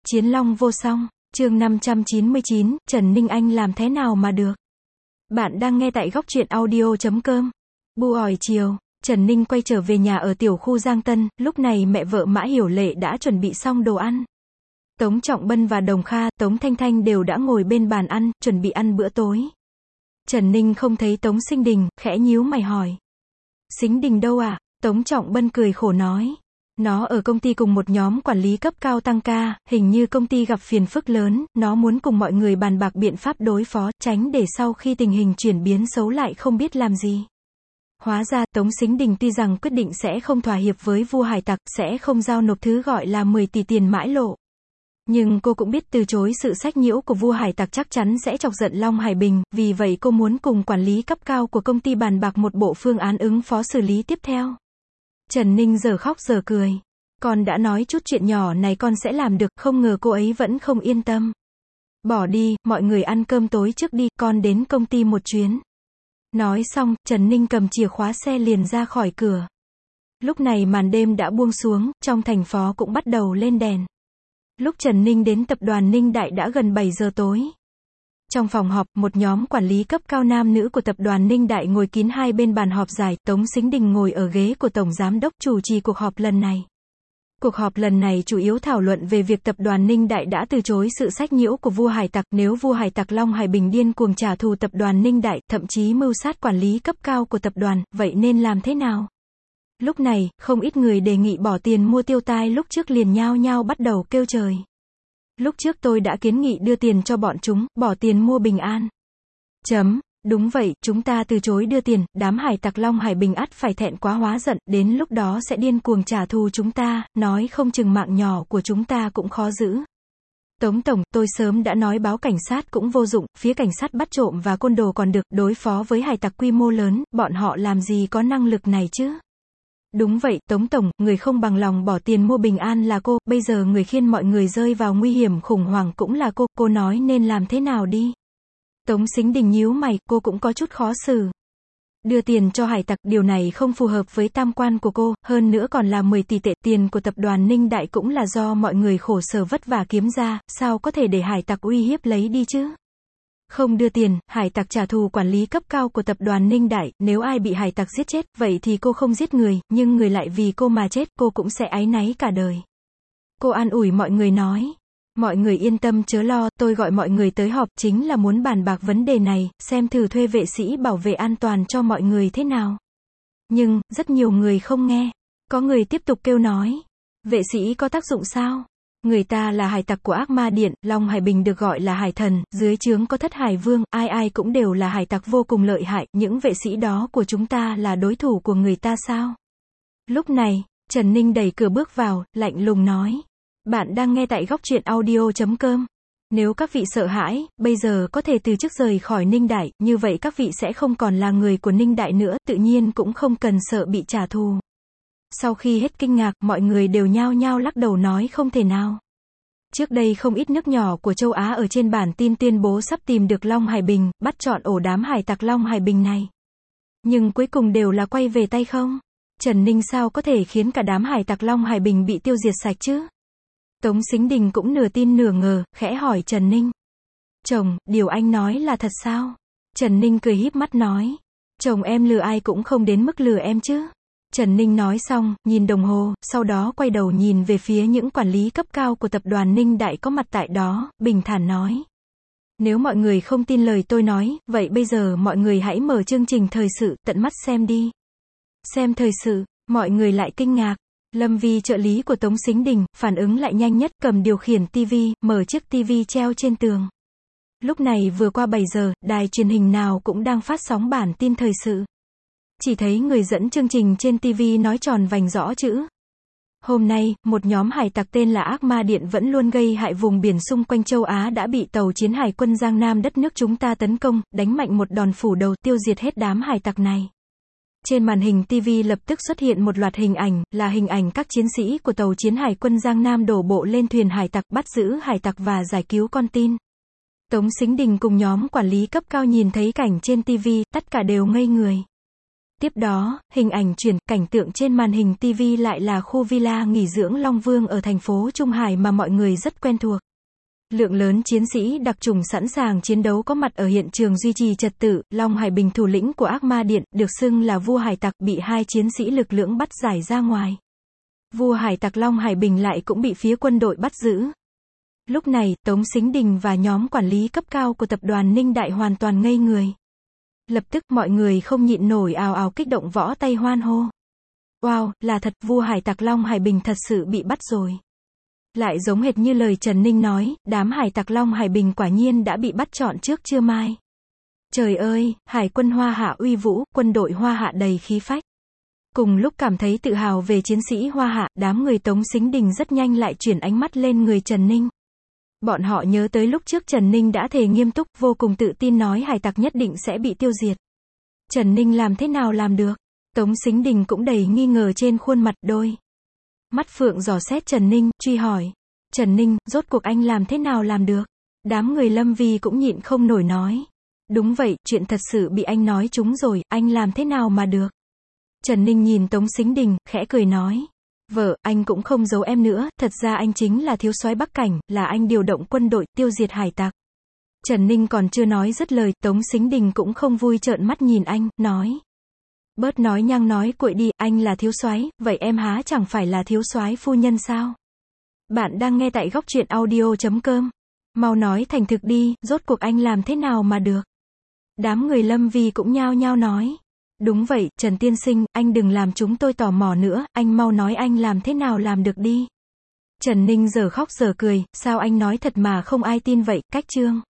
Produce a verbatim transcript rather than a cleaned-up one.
Chiến long vô song, chương năm trăm chín mươi chín, Trần Ninh Anh làm thế nào mà được. Bạn đang nghe tại góc truyện audio chấm com. Bu ỏi chiều, Trần Ninh quay trở về nhà ở tiểu khu Giang Tân, lúc này mẹ vợ Mã Hiểu Lệ đã chuẩn bị xong đồ ăn. Tống Trọng Bân và Đồng Kha, Tống Thanh Thanh đều đã ngồi bên bàn ăn, chuẩn bị ăn bữa tối. Trần Ninh không thấy Tống Sinh Đình, khẽ nhíu mày hỏi. Sinh Đình đâu à? Tống Trọng Bân cười khổ nói. Nó ở công ty cùng một nhóm quản lý cấp cao tăng ca, hình như công ty gặp phiền phức lớn, nó muốn cùng mọi người bàn bạc biện pháp đối phó, tránh để sau khi tình hình chuyển biến xấu lại không biết làm gì. Hóa ra, Tống Sinh Đình tuy rằng quyết định sẽ không thỏa hiệp với vua hải tặc, sẽ không giao nộp thứ gọi là mười tỷ tiền mãi lộ. Nhưng cô cũng biết từ chối sự sách nhiễu của vua hải tặc chắc chắn sẽ chọc giận Long Hải Bình, vì vậy cô muốn cùng quản lý cấp cao của công ty bàn bạc một bộ phương án ứng phó xử lý tiếp theo. Trần Ninh giờ khóc giờ cười. Con đã nói chút chuyện nhỏ này con sẽ làm được, không ngờ cô ấy vẫn không yên tâm. Bỏ đi, mọi người ăn cơm tối trước đi, con đến công ty một chuyến. Nói xong, Trần Ninh cầm chìa khóa xe liền ra khỏi cửa. Lúc này màn đêm đã buông xuống, trong thành phố cũng bắt đầu lên đèn. Lúc Trần Ninh đến tập đoàn Ninh Đại đã gần bảy giờ tối. Trong phòng họp, một nhóm quản lý cấp cao nam nữ của tập đoàn Ninh Đại ngồi kín hai bên bàn họp dài, Tống Sinh Đình ngồi ở ghế của Tổng Giám đốc chủ trì cuộc họp lần này. Cuộc họp lần này chủ yếu thảo luận về việc tập đoàn Ninh Đại đã từ chối sự sách nhiễu của vua hải tặc, nếu vua hải tặc Long Hải Bình điên cuồng trả thù tập đoàn Ninh Đại, thậm chí mưu sát quản lý cấp cao của tập đoàn, vậy nên làm thế nào? Lúc này, không ít người đề nghị bỏ tiền mua tiêu tai lúc trước liền nhao nhao bắt đầu kêu trời. Lúc trước tôi đã kiến nghị đưa tiền cho bọn chúng, bỏ tiền mua bình an. Chấm, đúng vậy, chúng ta từ chối đưa tiền, đám hải tặc Long Hải Bình ắt phải thẹn quá hóa giận, đến lúc đó sẽ điên cuồng trả thù chúng ta, nói không chừng mạng nhỏ của chúng ta cũng khó giữ. Tống Tổng, tôi sớm đã nói báo cảnh sát cũng vô dụng, phía cảnh sát bắt trộm và côn đồ còn được, đối phó với hải tặc quy mô lớn, bọn họ làm gì có năng lực này chứ? Đúng vậy, Tống Tổng, người không bằng lòng bỏ tiền mua bình an là cô, bây giờ người khiến mọi người rơi vào nguy hiểm khủng hoảng cũng là cô, cô nói nên làm thế nào đi. Tống Sinh Đình nhíu mày, cô cũng có chút khó xử. Đưa tiền cho hải tặc, điều này không phù hợp với tam quan của cô, hơn nữa còn là mười tỷ tệ, tiền của tập đoàn Ninh Đại cũng là do mọi người khổ sở vất vả kiếm ra, sao có thể để hải tặc uy hiếp lấy đi chứ? Không đưa tiền, hải tặc trả thù quản lý cấp cao của tập đoàn Ninh Đại, nếu ai bị hải tặc giết chết, vậy thì cô không giết người, nhưng người lại vì cô mà chết, cô cũng sẽ áy náy cả đời. Cô an ủi mọi người nói. Mọi người yên tâm chớ lo, tôi gọi mọi người tới họp chính là muốn bàn bạc vấn đề này, xem thử thuê vệ sĩ bảo vệ an toàn cho mọi người thế nào. Nhưng, rất nhiều người không nghe. Có người tiếp tục kêu nói. Vệ sĩ có tác dụng sao? Người ta là hải tặc của Ác Ma Điện, Long Hải Bình được gọi là hải thần, dưới trướng có Thất Hải Vương, ai ai cũng đều là hải tặc vô cùng lợi hại, những vệ sĩ đó của chúng ta là đối thủ của người ta sao? Lúc này, Trần Ninh đẩy cửa bước vào, lạnh lùng nói. Bạn đang nghe tại góc truyện audio chấm com. Nếu các vị sợ hãi, bây giờ có thể từ chức rời khỏi Ninh Đại, như vậy các vị sẽ không còn là người của Ninh Đại nữa, tự nhiên cũng không cần sợ bị trả thù. Sau khi hết kinh ngạc, mọi người đều nhao nhao lắc đầu nói không thể nào. Trước đây không ít nước nhỏ của châu Á ở trên bản tin tuyên bố sắp tìm được Long Hải Bình, bắt trọn ổ đám hải tặc Long Hải Bình này. Nhưng cuối cùng đều là quay về tay không? Trần Ninh sao có thể khiến cả đám hải tặc Long Hải Bình bị tiêu diệt sạch chứ? Tống Sinh Đình cũng nửa tin nửa ngờ, khẽ hỏi Trần Ninh. Chồng, điều anh nói là thật sao? Trần Ninh cười híp mắt nói. Chồng em lừa ai cũng không đến mức lừa em chứ. Trần Ninh nói xong, nhìn đồng hồ, sau đó quay đầu nhìn về phía những quản lý cấp cao của tập đoàn Ninh Đại có mặt tại đó, bình thản nói. Nếu mọi người không tin lời tôi nói, vậy bây giờ mọi người hãy mở chương trình thời sự, tận mắt xem đi. Xem thời sự, mọi người lại kinh ngạc. Lâm Vi trợ lý của Tống Sinh Đình, phản ứng lại nhanh nhất, cầm điều khiển tivi, mở chiếc tivi treo trên tường. Lúc này vừa qua bảy giờ, đài truyền hình nào cũng đang phát sóng bản tin thời sự. Chỉ thấy người dẫn chương trình trên tivi nói tròn vành rõ chữ. Hôm nay, một nhóm hải tặc tên là Ác Ma Điện vẫn luôn gây hại vùng biển xung quanh châu Á đã bị tàu chiến hải quân Giang Nam đất nước chúng ta tấn công, đánh mạnh một đòn phủ đầu, tiêu diệt hết đám hải tặc này. Trên màn hình tivi lập tức xuất hiện một loạt hình ảnh, là hình ảnh các chiến sĩ của tàu chiến hải quân Giang Nam đổ bộ lên thuyền hải tặc, bắt giữ hải tặc và giải cứu con tin. Tống Sinh Đình cùng nhóm quản lý cấp cao nhìn thấy cảnh trên tivi, tất cả đều ngây người. Tiếp đó, hình ảnh chuyển, cảnh tượng trên màn hình ti vi lại là khu villa nghỉ dưỡng Long Vương ở thành phố Trung Hải mà mọi người rất quen thuộc. Lượng lớn chiến sĩ đặc chủng sẵn sàng chiến đấu có mặt ở hiện trường duy trì trật tự. Long Hải Bình, thủ lĩnh của Ác Ma Điện, được xưng là vua hải tặc, bị hai chiến sĩ lực lưỡng bắt giải ra ngoài. Vua hải tặc Long Hải Bình lại cũng bị phía quân đội bắt giữ. Lúc này, Tống Sính Đình và nhóm quản lý cấp cao của tập đoàn Ninh Đại hoàn toàn ngây người. Lập tức, mọi người không nhịn nổi ào ào kích động võ tay hoan hô. Wow, là thật, vua hải tặc Long Hải Bình thật sự bị bắt rồi. Lại giống hệt như lời Trần Ninh nói, đám hải tặc Long Hải Bình quả nhiên đã bị bắt chọn trước trưa mai. Trời ơi, hải quân Hoa Hạ uy vũ, quân đội Hoa Hạ đầy khí phách. Cùng lúc cảm thấy tự hào về chiến sĩ Hoa Hạ, đám người Tống Sính Đình rất nhanh lại chuyển ánh mắt lên người Trần Ninh. Bọn họ nhớ tới lúc trước Trần Ninh đã thề nghiêm túc, vô cùng tự tin nói hải tặc nhất định sẽ bị tiêu diệt. Trần Ninh làm thế nào làm được? Tống Sính Đình cũng đầy nghi ngờ trên khuôn mặt, đôi mắt phượng dò xét Trần Ninh, truy hỏi. Trần Ninh, rốt cuộc anh làm thế nào làm được? Đám người Lâm Vi cũng nhịn không nổi nói. Đúng vậy, chuyện thật sự bị anh nói trúng rồi, anh làm thế nào mà được? Trần Ninh nhìn Tống Sính Đình, khẽ cười nói. Vợ, anh cũng không giấu em nữa, thật ra anh chính là thiếu soái Bắc Cảnh, là anh điều động quân đội, tiêu diệt hải tặc. Trần Ninh còn chưa nói dứt lời, Tống Sính Đình cũng không vui trợn mắt nhìn anh, nói. Bớt nói nhăng nói cuội đi, anh là thiếu soái, vậy em há chẳng phải là thiếu soái phu nhân sao? Bạn đang nghe tại góc truyện audio chấm com. Mau nói thành thực đi, rốt cuộc anh làm thế nào mà được? Đám người Lâm Vi cũng nhao nhao nói. Đúng vậy, Trần Tiên Sinh, anh đừng làm chúng tôi tò mò nữa, anh mau nói anh làm thế nào làm được đi. Trần Ninh giờ khóc giờ cười, sao anh nói thật mà không ai tin vậy, cách chương.